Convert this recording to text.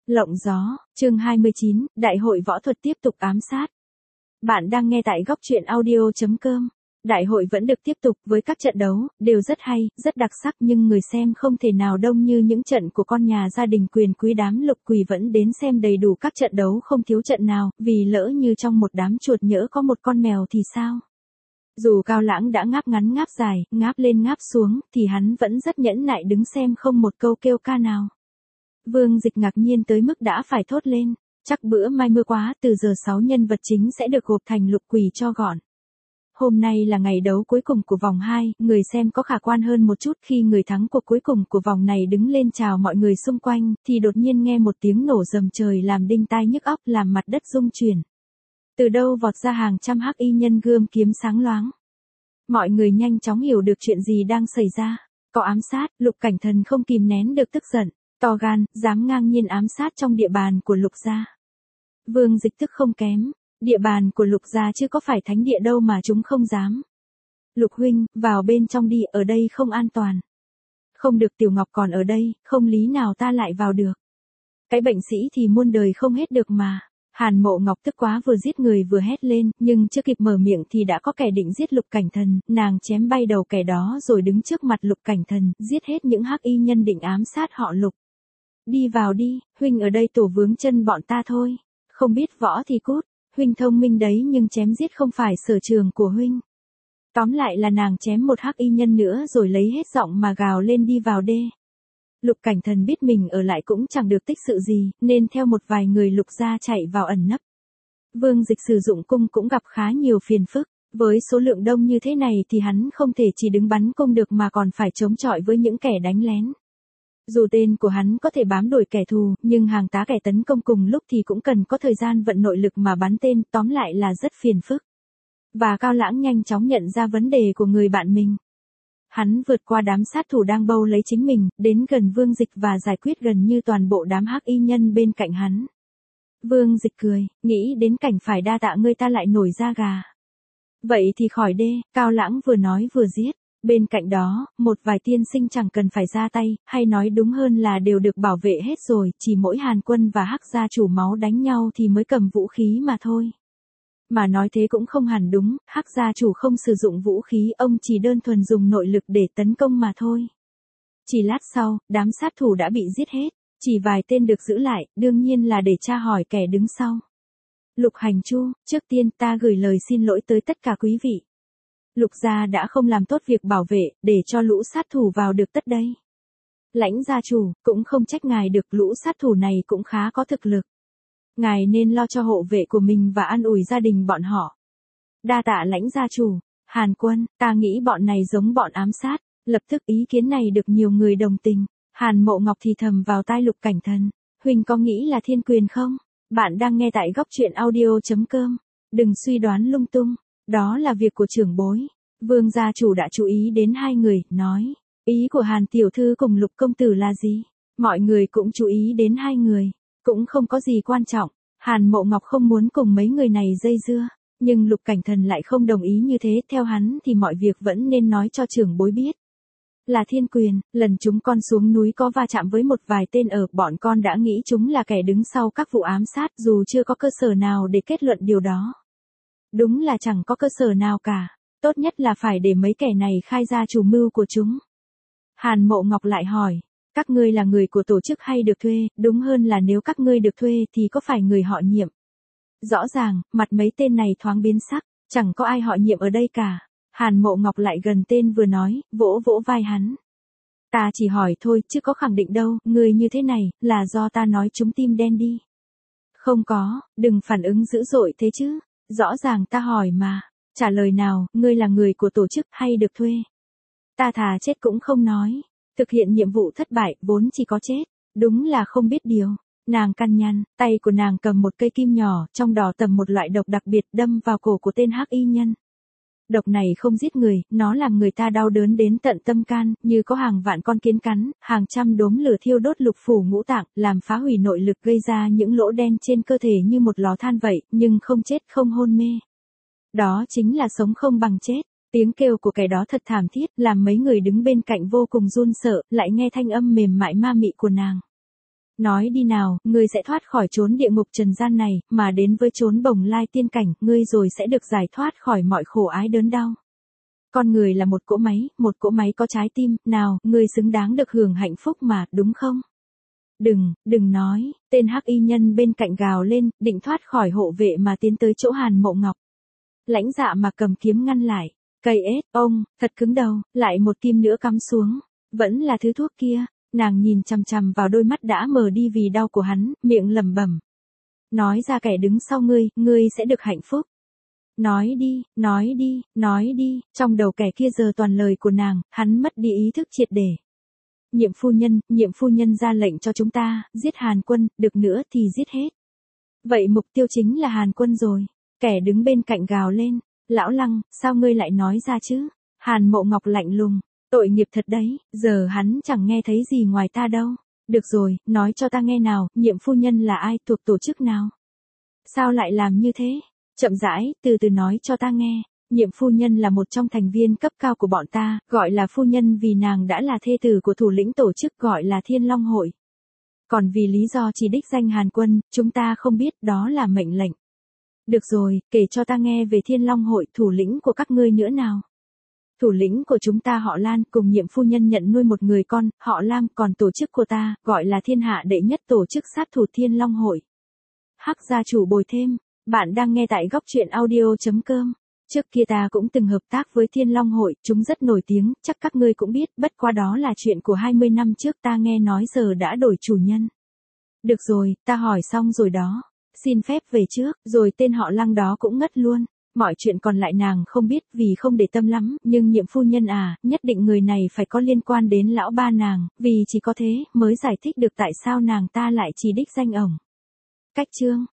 Lộng gió, chương 29, Đại hội võ thuật tiếp tục ám sát. Bạn đang nghe tại góc truyện audio.com. Đại hội vẫn được tiếp tục với các trận đấu, đều rất hay, rất đặc sắc nhưng người xem không thể nào đông như những trận của con nhà gia đình quyền quý đám Lục Quỳ vẫn đến xem đầy đủ các trận đấu không thiếu trận nào, vì lỡ như trong một đám chuột nhỡ có một con mèo thì sao? Dù Cao Lãng đã ngáp ngắn ngáp dài, ngáp lên ngáp xuống, thì hắn vẫn rất nhẫn nại đứng xem không một câu kêu ca nào. Vương Dịch ngạc nhiên tới mức đã phải thốt lên, chắc bữa mai mưa quá, từ giờ 6 nhân vật chính sẽ được gộp thành Lục Quỳ cho gọn. Hôm nay là ngày đấu cuối cùng của vòng 2, người xem có khả quan hơn một chút khi người thắng cuộc cuối cùng của vòng này đứng lên chào mọi người xung quanh, thì đột nhiên nghe một tiếng nổ rầm trời làm đinh tai nhức óc, làm mặt đất rung chuyển. Từ đâu vọt ra hàng trăm hắc y nhân gươm kiếm sáng loáng. Mọi người nhanh chóng hiểu được chuyện gì đang xảy ra. Có ám sát, Lục Cảnh Thần không kìm nén được tức giận, to gan, dám ngang nhiên ám sát trong địa bàn của Lục gia. Vương Dịch tức không kém, địa bàn của Lục gia chứ có phải thánh địa đâu mà chúng không dám. Lục huynh, vào bên trong đi, ở đây không an toàn. Không được, Tiểu Ngọc còn ở đây, không lý nào ta lại vào được. Cái bệnh sĩ thì muôn đời không hết được mà. Hàn Mộ Ngọc tức quá, vừa giết người vừa hét lên, nhưng chưa kịp mở miệng thì đã có kẻ định giết Lục Cảnh Thần, nàng chém bay đầu kẻ đó rồi đứng trước mặt Lục Cảnh Thần, giết hết những hắc y nhân định ám sát họ Lục. Đi vào đi, huynh ở đây tổ vướng chân bọn ta thôi. Không biết võ thì cút, huynh thông minh đấy nhưng chém giết không phải sở trường của huynh. Tóm lại là nàng chém một hắc y nhân nữa rồi lấy hết giọng mà gào lên, đi vào đê. Lục Cảnh Thần biết mình ở lại cũng chẳng được tích sự gì, nên theo một vài người Lục gia chạy vào ẩn nấp. Vương Dịch sử dụng cung cũng gặp khá nhiều phiền phức, với số lượng đông như thế này thì hắn không thể chỉ đứng bắn cung được mà còn phải chống chọi với những kẻ đánh lén. Dù tên của hắn có thể bám đuổi kẻ thù, nhưng hàng tá kẻ tấn công cùng lúc thì cũng cần có thời gian vận nội lực mà bắn tên, tóm lại là rất phiền phức. Và Cao Lãng nhanh chóng nhận ra vấn đề của người bạn mình. Hắn vượt qua đám sát thủ đang bâu lấy chính mình, đến gần Vương Dịch và giải quyết gần như toàn bộ đám hắc y nhân bên cạnh hắn. Vương Dịch cười, nghĩ đến cảnh phải đa tạ ngươi ta lại nổi da gà. Vậy thì khỏi đê, Cao Lãng vừa nói vừa giết. Bên cạnh đó, một vài tiên sinh chẳng cần phải ra tay, hay nói đúng hơn là đều được bảo vệ hết rồi, chỉ mỗi Hàn Quân và Hắc gia chủ máu đánh nhau thì mới cầm vũ khí mà thôi. Mà nói thế cũng không hẳn đúng, Hắc gia chủ không sử dụng vũ khí, ông chỉ đơn thuần dùng nội lực để tấn công mà thôi. Chỉ lát sau, đám sát thủ đã bị giết hết, chỉ vài tên được giữ lại, đương nhiên là để tra hỏi kẻ đứng sau. Lục Hành Chu, trước tiên ta gửi lời xin lỗi tới tất cả quý vị. Lục gia đã không làm tốt việc bảo vệ, để cho lũ sát thủ vào được tất đây. Lãnh gia chủ, cũng không trách ngài được, lũ sát thủ này cũng khá có thực lực. Ngài nên lo cho hộ vệ của mình và an ủi gia đình bọn họ. Đa tạ lãnh gia chủ. Hàn Quân, ta nghĩ bọn này giống bọn ám sát. Lập tức ý kiến này được nhiều người đồng tình. Hàn Mộ Ngọc thì thầm vào tai Lục Cảnh Thần. Huynh có nghĩ là thiên quyền không? Bạn đang nghe tại góc truyện audio.com. Đừng suy đoán lung tung. Đó là việc của trưởng bối. Vương gia chủ đã chú ý đến hai người, nói. Ý của Hàn tiểu thư cùng Lục công tử là gì? Mọi người cũng chú ý đến hai người. Cũng không có gì quan trọng. Hàn Mộ Ngọc không muốn cùng mấy người này dây dưa. Nhưng Lục Cảnh Thần lại không đồng ý như thế. Theo hắn thì mọi việc vẫn nên nói cho trưởng bối biết. Là thiên quyền, lần chúng con xuống núi có va chạm với một vài tên ở, bọn con đã nghĩ chúng là kẻ đứng sau các vụ ám sát, dù chưa có cơ sở nào để kết luận điều đó. Đúng là chẳng có cơ sở nào cả. Tốt nhất là phải để mấy kẻ này khai ra chủ mưu của chúng. Hàn Mộ Ngọc lại hỏi. Các ngươi là người của tổ chức hay được thuê, đúng hơn là nếu các ngươi được thuê thì có phải người họ Nhiệm? Rõ ràng, mặt mấy tên này thoáng biến sắc, chẳng có ai họ Nhiệm ở đây cả. Hàn Mộ Ngọc lại gần tên vừa nói, vỗ vỗ vai hắn. Ta chỉ hỏi thôi chứ có khẳng định đâu, người như thế này, là do ta nói chúng tim đen đi. Không có, đừng phản ứng dữ dội thế chứ. Rõ ràng ta hỏi mà. Trả lời nào, ngươi là người của tổ chức hay được thuê? Ta thà chết cũng không nói. Thực hiện nhiệm vụ thất bại, vốn chỉ có chết. Đúng là không biết điều. Nàng căn nhăn, tay của nàng cầm một cây kim nhỏ, trong đó tầm một loại độc đặc biệt đâm vào cổ của tên hắc y nhân. Độc này không giết người, nó làm người ta đau đớn đến tận tâm can, như có hàng vạn con kiến cắn, hàng trăm đốm lửa thiêu đốt lục phủ ngũ tạng, làm phá hủy nội lực, gây ra những lỗ đen trên cơ thể như một lò than vậy, nhưng không chết không hôn mê. Đó chính là sống không bằng chết. Tiếng kêu của kẻ đó thật thảm thiết, làm mấy người đứng bên cạnh vô cùng run sợ, lại nghe thanh âm mềm mại ma mị của nàng. Nói đi nào, ngươi sẽ thoát khỏi chốn địa ngục trần gian này, mà đến với chốn bồng lai tiên cảnh, ngươi rồi sẽ được giải thoát khỏi mọi khổ ái đớn đau. Con người là một cỗ máy có trái tim, nào, ngươi xứng đáng được hưởng hạnh phúc mà, đúng không? Đừng nói, tên hắc y nhân bên cạnh gào lên, định thoát khỏi hộ vệ mà tiến tới chỗ Hàn Mộ Ngọc. Lãnh Dạ mà cầm kiếm ngăn lại, cây ết, ông, thật cứng đầu, lại một kim nữa cắm xuống, vẫn là thứ thuốc kia, nàng nhìn chằm chằm vào đôi mắt đã mờ đi vì đau của hắn, miệng lẩm bẩm. Nói ra kẻ đứng sau ngươi sẽ được hạnh phúc. Nói đi, trong đầu kẻ kia giờ toàn lời của nàng, hắn mất đi ý thức triệt để. Nhiệm phu nhân ra lệnh cho chúng ta, giết Hàn Quân, được nữa thì giết hết. Vậy mục tiêu chính là Hàn Quân rồi. Kẻ đứng bên cạnh gào lên, lão Lăng, sao ngươi lại nói ra chứ? Hàn Mộ Ngọc lạnh lùng, tội nghiệp thật đấy, giờ hắn chẳng nghe thấy gì ngoài ta đâu. Được rồi, nói cho ta nghe nào, nhiệm phu nhân là ai, thuộc tổ chức nào? Sao lại làm như thế? Chậm rãi, từ từ nói cho ta nghe. Nhiệm phu nhân là một trong thành viên cấp cao của bọn ta, gọi là phu nhân vì nàng đã là thê tử của thủ lĩnh tổ chức gọi là Thiên Long Hội. Còn vì lý do chỉ đích danh Hàn Quân, chúng ta không biết, đó là mệnh lệnh. Được rồi, kể cho ta nghe về Thiên Long Hội, thủ lĩnh của các ngươi nữa nào. Thủ lĩnh của chúng ta họ Lan, cùng nhiệm phu nhân nhận nuôi một người con, họ Lam, còn tổ chức của ta, gọi là thiên hạ đệ nhất tổ chức sát thủ Thiên Long Hội. Hắc gia chủ bồi thêm, bạn đang nghe tại góc truyện audio.com. Trước kia ta cũng từng hợp tác với Thiên Long Hội, chúng rất nổi tiếng, chắc các ngươi cũng biết, bất qua đó là chuyện của 20 năm trước ta nghe nói giờ đã đổi chủ nhân. Được rồi, ta hỏi xong rồi đó. Xin phép về trước, rồi tên họ Lăng đó cũng ngất luôn. Mọi chuyện còn lại nàng không biết vì không để tâm lắm, nhưng nhiệm phu nhân à, nhất định người này phải có liên quan đến lão ba nàng, vì chỉ có thế mới giải thích được tại sao nàng ta lại chỉ đích danh ổng. Cách chương